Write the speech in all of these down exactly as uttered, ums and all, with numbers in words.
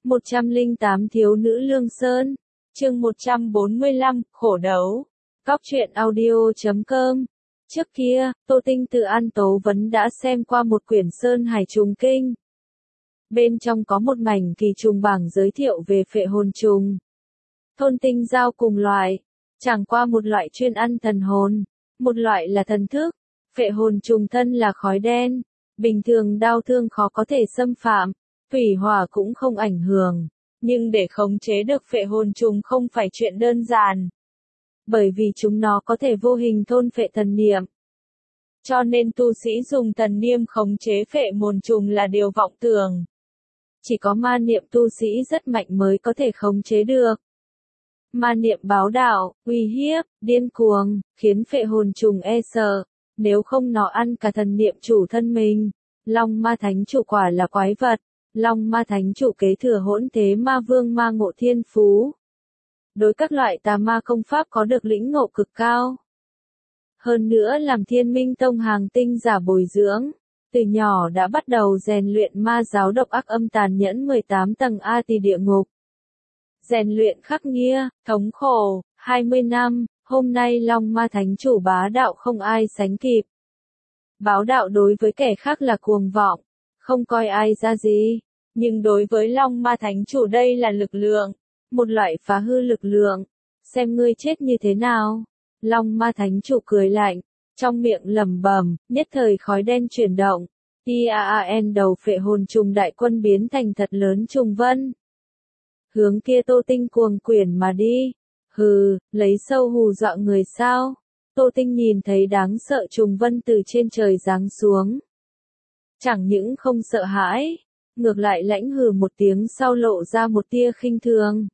một trăm lẻ tám Thiếu nữ Lương Sơn, chương một trăm bốn mươi lăm, khổ đấu. Góc truyện audio chấm com. Trước kia, Tô Tinh từ An Tố Vấn đã xem qua một quyển Sơn Hải Trùng Kinh. Bên trong có một mảnh kỳ trùng bảng giới thiệu về phệ hồn trùng. Thôn tinh giao cùng loại, chẳng qua một loại chuyên ăn thần hồn, một loại là thần thức. Phệ hồn trùng thân là khói đen, bình thường đau thương khó có thể xâm phạm, thủy hỏa cũng không ảnh hưởng, nhưng để khống chế được phệ hồn trùng không phải chuyện đơn giản. Bởi vì chúng nó có thể vô hình thôn phệ thần niệm. Cho nên tu sĩ dùng thần niệm khống chế phệ hồn trùng là điều vọng tưởng. Chỉ có ma niệm tu sĩ rất mạnh mới có thể khống chế được. Ma niệm báo đạo, uy hiếp, điên cuồng, khiến phệ hồn trùng e sợ, nếu không nó ăn cả thần niệm chủ thân mình. Long ma thánh chủ quả là quái vật, Long ma thánh chủ kế thừa hỗn thế ma vương ma ngộ thiên phú. Đối các loại tà ma công pháp có được lĩnh ngộ cực cao. Hơn nữa làm Thiên Minh Tông hàng tinh giả bồi dưỡng, từ nhỏ đã bắt đầu rèn luyện ma giáo độc ác âm tàn nhẫn mười tám tầng A Tỳ địa ngục. Rèn luyện khắc nghiệt, thống khổ, hai mươi năm, hôm nay Long ma thánh chủ bá đạo không ai sánh kịp. Báo đạo đối với kẻ khác là cuồng vọng, không coi ai ra gì, nhưng đối với Long ma thánh chủ đây là lực lượng, một loại phá hư lực lượng, xem ngươi chết như thế nào. Long ma thánh chủ cười lạnh, trong miệng lẩm bẩm, nhất thời khói đen chuyển động, Tiaan đầu phệ hồn trùng đại quân biến thành thật lớn trùng vân. Hướng kia Tô Tinh cuồng quyển mà đi, hừ, lấy sâu hù dọa người sao. Tô Tinh nhìn thấy đáng sợ trùng vân từ trên trời giáng xuống. Chẳng những không sợ hãi, ngược lại lãnh hừ một tiếng sau lộ ra một tia khinh thường.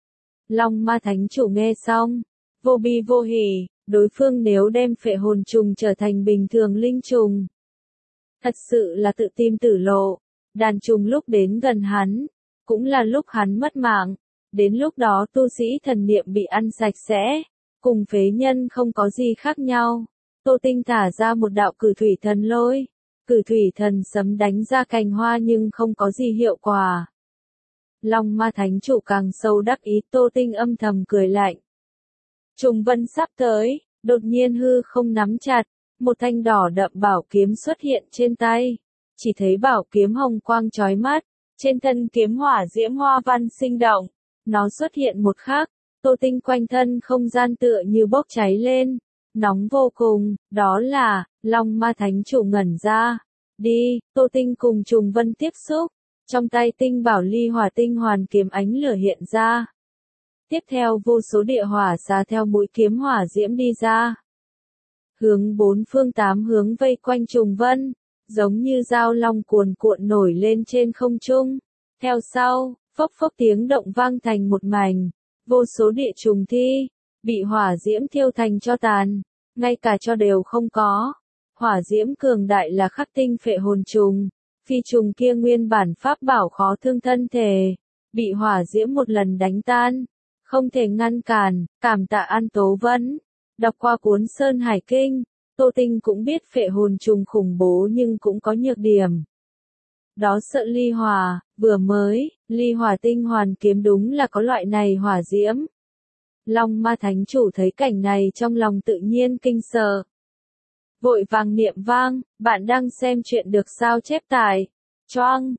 Long ma thánh chủ nghe xong, vô bi vô hỉ, đối phương nếu đem phệ hồn trùng trở thành bình thường linh trùng. Thật sự là tự tìm tử lộ, đàn trùng lúc đến gần hắn, cũng là lúc hắn mất mạng, đến lúc đó tu sĩ thần niệm bị ăn sạch sẽ, cùng phế nhân không có gì khác nhau. Tô Tinh thả ra một đạo cử thủy thần lôi, cử thủy thần sấm đánh ra cành hoa nhưng không có gì hiệu quả. Long ma thánh chủ càng sâu đắc ý, Tô Tinh âm thầm cười lạnh. Trùng vân sắp tới, đột nhiên hư không nắm chặt, một thanh đỏ đậm bảo kiếm xuất hiện trên tay. Chỉ thấy bảo kiếm hồng quang chói mắt, trên thân kiếm hỏa diễm hoa văn sinh động. Nó xuất hiện một khắc, Tô Tinh quanh thân không gian tựa như bốc cháy lên, nóng vô cùng, đó là, Long ma thánh chủ ngẩn ra. Đi, Tô Tinh cùng trùng vân tiếp xúc, trong tay tinh bảo ly hỏa tinh hoàn kiếm ánh lửa hiện ra. Tiếp theo vô số địa hỏa xà theo mũi kiếm hỏa diễm đi ra. Hướng bốn phương tám hướng vây quanh trùng vân, giống như dao long cuồn cuộn nổi lên trên không trung. Theo sau, phốc phốc tiếng động vang thành một mảnh, vô số địa trùng thi, bị hỏa diễm thiêu thành tro tàn, ngay cả tro đều không có. Hỏa diễm cường đại là khắc tinh phệ hồn trùng, phi trùng kia nguyên bản pháp bảo khó thương thân thể, bị hỏa diễm một lần đánh tan, không thể ngăn cản. Cảm tạ An Tố Vấn. Đọc qua cuốn Sơn Hải Kinh, Tô Tinh cũng biết phệ hồn trùng khủng bố nhưng cũng có nhược điểm. Đó sợ ly hỏa, vừa mới, ly hỏa tinh hoàn kiếm đúng là có loại này hỏa diễm. Long ma thánh chủ thấy cảnh này trong lòng tự nhiên kinh sợ. Vội vàng niệm vang, bạn đang xem chuyện được sao chép tại choang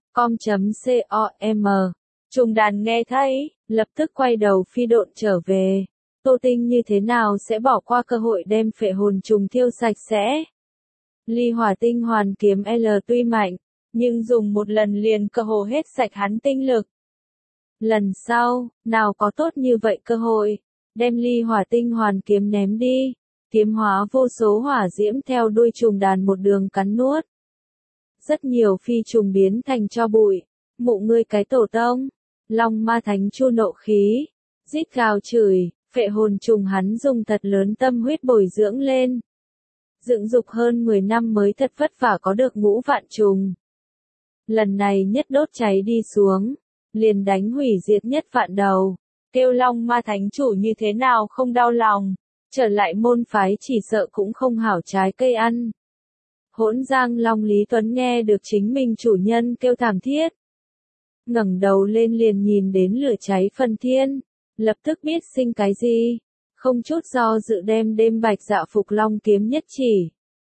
com.com. Trùng đàn nghe thấy, lập tức quay đầu phi độn trở về. Tô Tinh như thế nào sẽ bỏ qua cơ hội đem phệ hồn trùng thiêu sạch sẽ. Ly hỏa tinh hoàn kiếm L tuy mạnh, nhưng dùng một lần liền cơ hồ hết sạch hắn tinh lực. Lần sau, nào có tốt như vậy cơ hội, đem ly hỏa tinh hoàn kiếm ném đi, kiếm hóa vô số hỏa diễm theo đuôi trùng đàn một đường cắn nuốt. Rất nhiều phi trùng biến thành tro bụi, mụ ngươi cái tổ tông. Long ma thánh chu nộ khí, rít gào chửi, phệ hồn trùng hắn dùng thật lớn tâm huyết bồi dưỡng lên. Dựng dục hơn mười năm mới thật vất vả có được ngũ vạn trùng. Lần này nhất đốt cháy đi xuống, liền đánh hủy diệt nhất vạn đầu. Kêu Long ma thánh chủ như thế nào không đau lòng, trở lại môn phái chỉ sợ cũng không hảo trái cây ăn. Hỗn Giang Long Lý Tuấn nghe được chính mình chủ nhân kêu thảm thiết. ngẩng đầu lên liền nhìn đến lửa cháy phần thiên, lập tức biết sinh cái gì, không chút do dự đem đêm bạch dạ phục long kiếm nhất chỉ.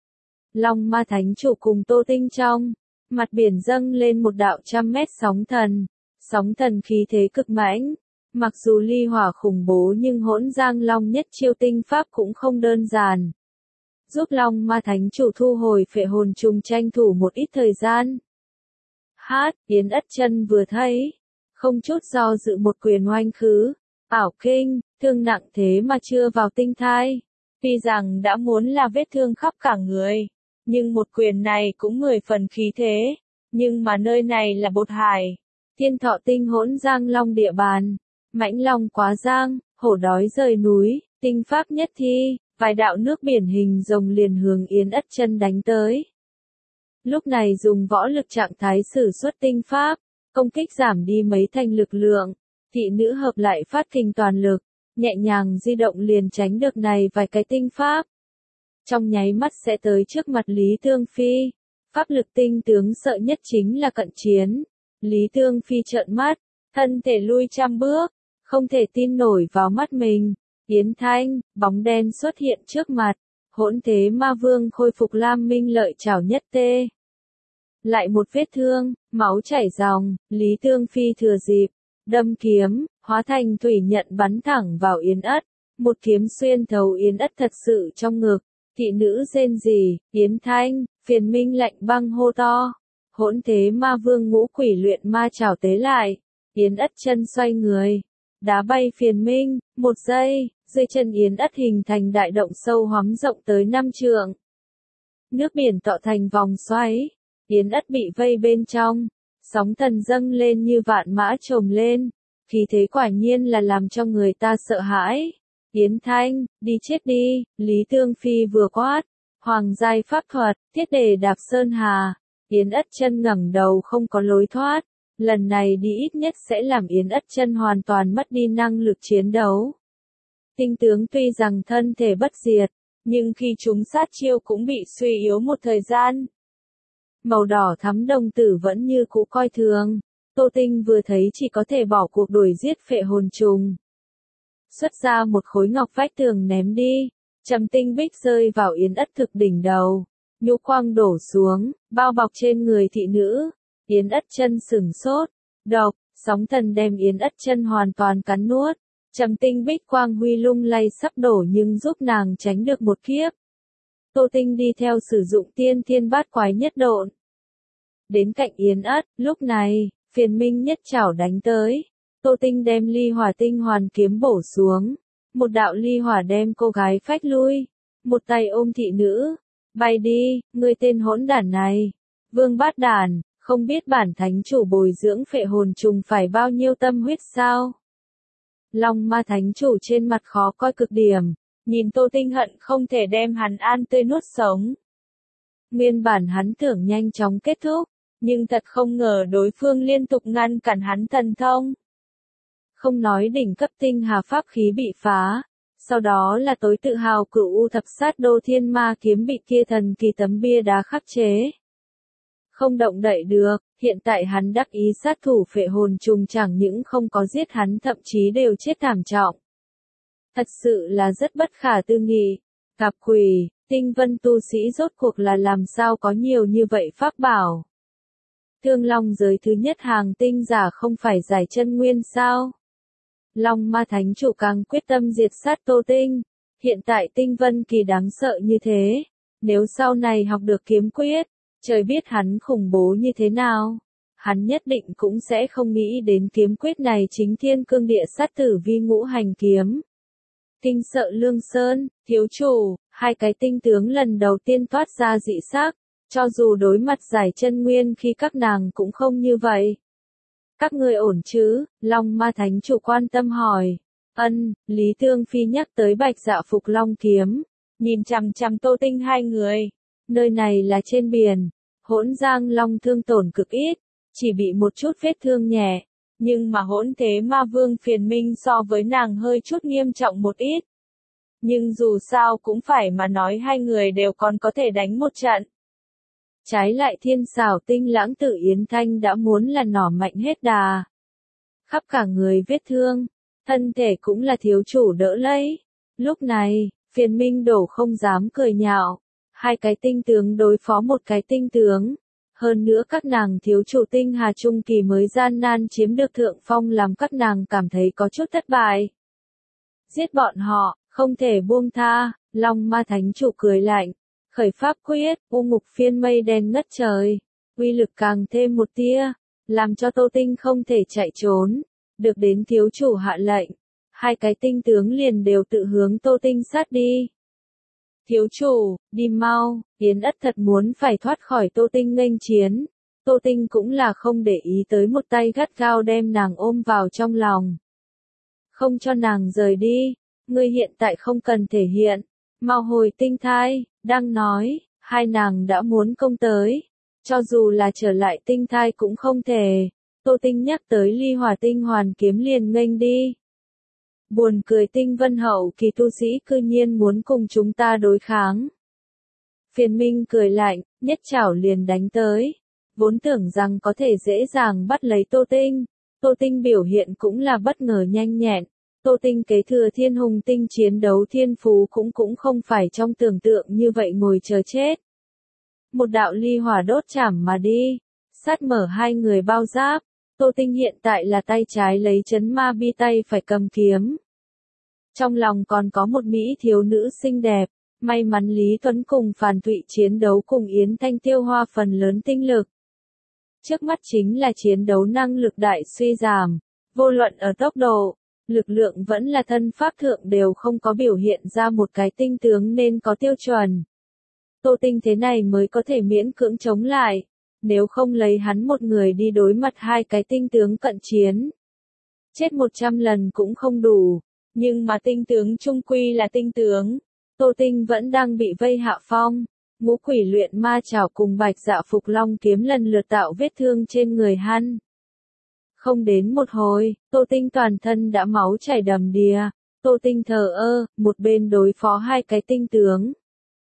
Long ma thánh chủ cùng Tô Tinh trong, mặt biển dâng lên một đạo trăm mét sóng thần, sóng thần khí thế cực mãnh, mặc dù ly hỏa khủng bố nhưng hỗn giang long nhất chiêu tinh pháp cũng không đơn giản. Giúp long ma thánh chủ thu hồi phệ hồn trùng tranh thủ một ít thời gian. Hát, Yến Ất Chân vừa thấy, không chút do dự một quyền oanh khứ, ảo kinh, thương nặng thế mà chưa vào tinh thai. Tuy rằng đã muốn là vết thương khắp cả người, nhưng một quyền này cũng mười phần khí thế, nhưng mà nơi này là bột hải, thiên thọ tinh hỗn giang long địa bàn, mãnh long quá giang, hổ đói rời núi, tinh pháp nhất thi, vài đạo nước biển hình rồng liền hướng Yến Ất Chân đánh tới. Lúc này dùng võ lực trạng thái sử xuất tinh pháp, công kích giảm đi mấy thành lực lượng, thị nữ hợp lại phát kinh toàn lực, nhẹ nhàng di động liền tránh được này vài cái tinh pháp. Trong nháy mắt sẽ tới trước mặt Lý Tương Phi, pháp lực tinh tướng sợ nhất chính là cận chiến. Lý Tương Phi trợn mắt, thân thể lui trăm bước, không thể tin nổi vào mắt mình. Yến Thanh, bóng đen xuất hiện trước mặt, hỗn thế ma vương khôi phục Lam Minh lợi chảo nhất tê. Lại một vết thương, máu chảy ròng, Lý Tương Phi thừa dịp, đâm kiếm, hóa thành thủy nhận bắn thẳng vào Yến Ất, một kiếm xuyên thấu Yến Ất thật sự trong ngực, thị nữ rên rỉ, Yến Thanh, phiền minh lạnh băng hô to, hỗn thế ma vương ngũ quỷ luyện ma chảo tế lại, Yến Ất chân xoay người, đá bay phiền minh, một giây, dưới chân Yến Ất hình thành đại động sâu hoắm rộng tới năm trượng. Nước biển tạo thành vòng xoáy, Yến Ất bị vây bên trong, sóng thần dâng lên như vạn mã trồm lên, khí thế quả nhiên là làm cho người ta sợ hãi. Yến Thanh, đi chết đi, Lý Tương Phi vừa quát, hoàng giai pháp thuật, thiết đề đạp sơn hà, Yến Ất Chân ngẩng đầu không có lối thoát, lần này đi ít nhất sẽ làm Yến Ất Chân hoàn toàn mất đi năng lực chiến đấu. Tinh tướng tuy rằng thân thể bất diệt, nhưng khi chúng sát chiêu cũng bị suy yếu một thời gian. Màu đỏ thắm đồng tử vẫn như cũ coi thường, Tô Tinh vừa thấy chỉ có thể bỏ cuộc đuổi giết phệ hồn trùng. Xuất ra một khối ngọc vách tường ném đi, trầm tinh bích rơi vào Yến Ất thực đỉnh đầu, nhũ quang đổ xuống, bao bọc trên người thị nữ, Yến Ất Chân sửng sốt, độc, sóng thần đem Yến Ất Chân hoàn toàn cắn nuốt, trầm tinh bích quang huy lung lay sắp đổ nhưng giúp nàng tránh được một kiếp. Tô Tinh đi theo sử dụng tiên thiên bát quái nhất độn. Đến cạnh Yến Ất, lúc này, phiền minh nhất chảo đánh tới. Tô Tinh đem ly hỏa tinh hoàn kiếm bổ xuống. Một đạo ly hỏa đem cô gái phách lui. Một tay ôm thị nữ. Bay đi, ngươi tên hỗn đản này. Vương bát đản, không biết bản thánh chủ bồi dưỡng phệ hồn trùng phải bao nhiêu tâm huyết sao? Long ma thánh chủ trên mặt khó coi cực điểm. Nhìn Tô Tinh hận không thể đem hắn an tươi nuốt sống. Nguyên bản hắn tưởng nhanh chóng kết thúc, nhưng thật không ngờ đối phương liên tục ngăn cản hắn thần thông. Không nói đỉnh cấp tinh hà pháp khí bị phá, sau đó là tối tự hào cửu u thập sát đô thiên ma kiếm bị kia thần kỳ tấm bia đá khắc chế. Không động đậy được, hiện tại hắn đắc ý sát thủ phệ hồn trùng chẳng những không có giết hắn thậm chí đều chết thảm trọng. Thật sự là rất bất khả tư nghị. Gặp quỷ, tinh vân tu sĩ rốt cuộc là làm sao có nhiều như vậy pháp bảo. Thương Long giới thứ nhất hàng tinh giả không phải giải chân nguyên sao? Long ma thánh chủ càng quyết tâm diệt sát Tô Tinh. Hiện tại tinh vân kỳ đáng sợ như thế. Nếu sau này học được kiếm quyết, trời biết hắn khủng bố như thế nào. Hắn nhất định cũng sẽ không nghĩ đến kiếm quyết này chính thiên cương địa sát tử vi ngũ hành kiếm. Kinh sợ Lương Sơn, thiếu chủ, hai cái tinh tướng lần đầu tiên toát ra dị sắc, cho dù đối mặt giải chân nguyên khi các nàng cũng không như vậy. Các ngươi ổn chứ? Long ma thánh chủ quan tâm hỏi. Ân, Lý Tương Phi nhắc tới bạch dạ phục long kiếm, nhìn chằm chằm Tô Tinh hai người. Nơi này là trên biển, hỗn giang long thương tổn cực ít, chỉ bị một chút vết thương nhẹ. Nhưng mà hỗn thế ma vương phiền minh so với nàng hơi chút nghiêm trọng một ít. Nhưng dù sao cũng phải mà nói hai người đều còn có thể đánh một trận. Trái lại thiên xảo tinh lãng Tử Yến Thanh đã muốn là nỏ mạnh hết đà. Khắp cả người vết thương, thân thể cũng là thiếu chủ đỡ lấy. Lúc này, Phiền Minh Đổ không dám cười nhạo. Hai cái tinh tướng đối phó một cái tinh tướng. Hơn nữa các nàng thiếu chủ tinh hà trung kỳ mới gian nan chiếm được thượng phong làm các nàng cảm thấy có chút thất bại. Giết bọn họ, không thể buông tha, Long Ma Thánh Chủ cười lạnh. Khởi pháp quyết, u ngục phiên mây đen ngất trời. Uy lực càng thêm một tia, làm cho Tô Tinh không thể chạy trốn. Được đến thiếu chủ hạ lệnh. Hai cái tinh tướng liền đều tự hướng Tô Tinh sát đi. Thiếu chủ, đi mau, Yến Ất thật muốn phải thoát khỏi Tô Tinh nghênh chiến. Tô Tinh cũng là không để ý tới một tay gắt gao đem nàng ôm vào trong lòng. Không cho nàng rời đi, ngươi hiện tại không cần thể hiện. Mau hồi tinh thai, đang nói, hai nàng đã muốn công tới. Cho dù là trở lại tinh thai cũng không thể. Tô Tinh nhắc tới ly hỏa tinh hoàn kiếm liền nghênh đi. Buồn cười tinh vân hậu kỳ tu sĩ cư nhiên muốn cùng chúng ta đối kháng. Phiền Minh cười lạnh, nhất chảo liền đánh tới. Vốn tưởng rằng có thể dễ dàng bắt lấy Tô Tinh. Tô Tinh biểu hiện cũng là bất ngờ nhanh nhẹn. Tô Tinh kế thừa thiên hùng tinh chiến đấu thiên phú cũng cũng không phải trong tưởng tượng như vậy ngồi chờ chết. Một đạo ly hỏa đốt chảm mà đi. Sát mở hai người bao giáp. Tô Tinh hiện tại là tay trái lấy chấn ma bi tay phải cầm kiếm. Trong lòng còn có một mỹ thiếu nữ xinh đẹp. May mắn Lý Tuấn cùng Phàn Thụy chiến đấu cùng Yến Thanh tiêu hoa phần lớn tinh lực. Trước mắt chính là chiến đấu năng lực đại suy giảm. Vô luận ở tốc độ, lực lượng vẫn là thân pháp thượng đều không có biểu hiện ra một cái tinh tướng nên có tiêu chuẩn. Tô Tinh thế này mới có thể miễn cưỡng chống lại. Nếu không lấy hắn một người đi đối mặt hai cái tinh tướng cận chiến. Chết một trăm lần cũng không đủ. Nhưng mà tinh tướng trung quy là tinh tướng. Tô Tinh vẫn đang bị vây hạ phong. Ngũ quỷ luyện ma chảo cùng bạch dạ phục long kiếm lần lượt tạo vết thương trên người hắn. Không đến một hồi, Tô Tinh toàn thân đã máu chảy đầm đìa. Tô Tinh thờ ơ, một bên đối phó hai cái tinh tướng.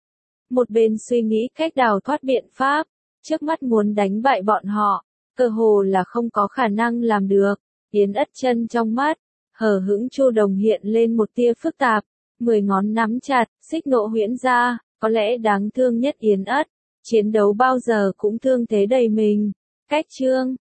Một bên suy nghĩ cách đào thoát biện pháp. Trước mắt muốn đánh bại bọn họ, cơ hồ là không có khả năng làm được. Yến Ất chân trong mắt, hờ hững Chu Đồng hiện lên một tia phức tạp. Mười ngón nắm chặt, xích nộ huyễn ra, có lẽ đáng thương nhất Yến Ất. Chiến đấu bao giờ cũng thương thế đầy mình. Cách chương